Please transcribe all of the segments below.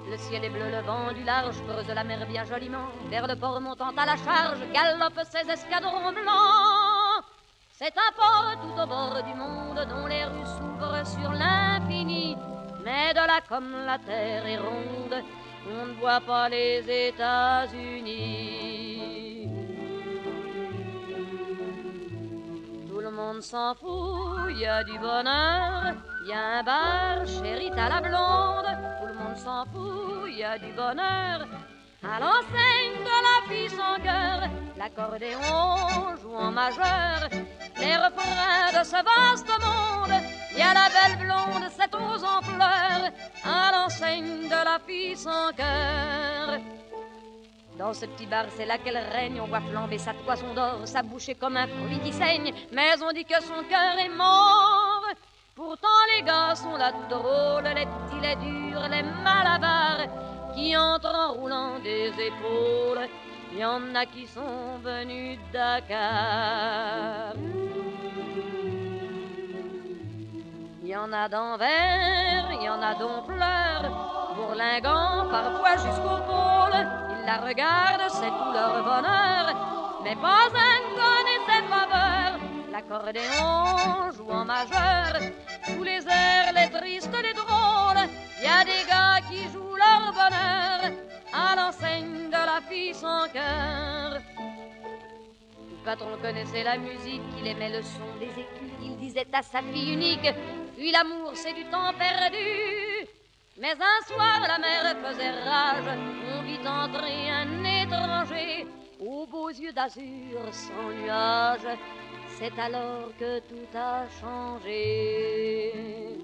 Le ciel est bleu, le vent du large creuse la mer bien joliment. Vers le port montant à la charge galopent ses escadrons blancs. C'est un port tout au bord du monde dont les rues s'ouvrent sur l'infini. Mais de là comme la terre est ronde, on ne voit pas les États-Unis. Tout le monde s'en fout, il y a du bonheur, il y a un bar chez Rita la blonde. Tout le monde s'en fout, il y a du bonheur. À l'enseigne de la fille sans cœur, l'accordéon joue en majeur les refrains de ce vaste monde. Il y a la belle blonde, cette rose en fleurs, à l'enseigne de la fille sans cœur. Dans ce petit bar, c'est là qu'elle règne. On voit flamber sa toison d'or, sa bouche est comme un fruit qui saigne. Mais on dit que son cœur est mort. Pourtant les gars sont là tout drôles, les petits, les durs, les malabars, qui entrent en roulant des épaules. Il y en a qui sont venus de Dakar. Il y en a d'envers, il y en a dont pleure, bourlinguant parfois jusqu'au pôle. Ils la regardent, c'est tout leur bonheur, mais pas un ne connaît ses faveurs. L'accordéon joue en majeur, tous les airs, les tristes, les drôles. Il y a des gars qui jouent leur bonheur à l'enseigne de la fille sans cœur. Le patron connaissait la musique, il aimait le son des écus. Il disait à sa fille unique: puis l'amour c'est du temps perdu. Mais un soir la mer faisait rage, on vit entrer un étranger aux beaux yeux d'azur sans nuage. C'est alors que tout a changé.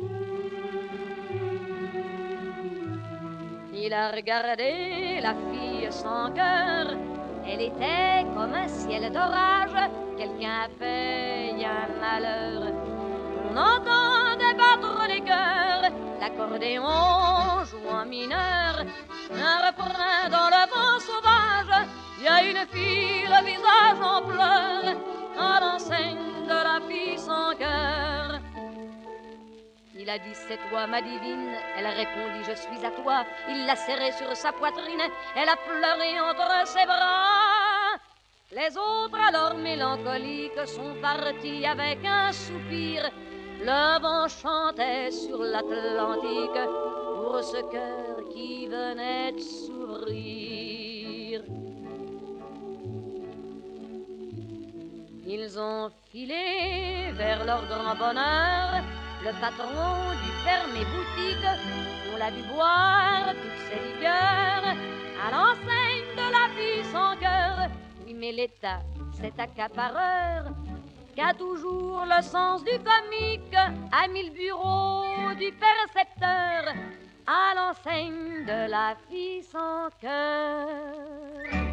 Il a regardé la fille sans cœur, elle était comme un ciel d'orage. Quelqu'un a fait un malheur, on entendait battre les cœurs. L'accordéon joue en mineur, un refrain dans le vent sauvage. Il y a une fille, le visage en pleurs, à l'enseigne de la fille sans cœur. Il a dit: c'est toi ma divine. Elle a répondu: je suis à toi. Il l'a serrée sur sa poitrine, elle a pleuré entre ses bras. Les autres alors mélancoliques sont partis avec un soupir. Le vent chantait sur l'Atlantique pour ce cœur qui venait de s'ouvrir. Ils ont filé vers leur grand bonheur. Le patron du fermé boutique, on l'a vu boire toutes ses liqueurs à l'enseigne de la fille sans cœur. Oui, mais l'État, cet accapareur, qu'a toujours le sens du comique, a mis le bureau du percepteur à l'enseigne de la fille sans cœur.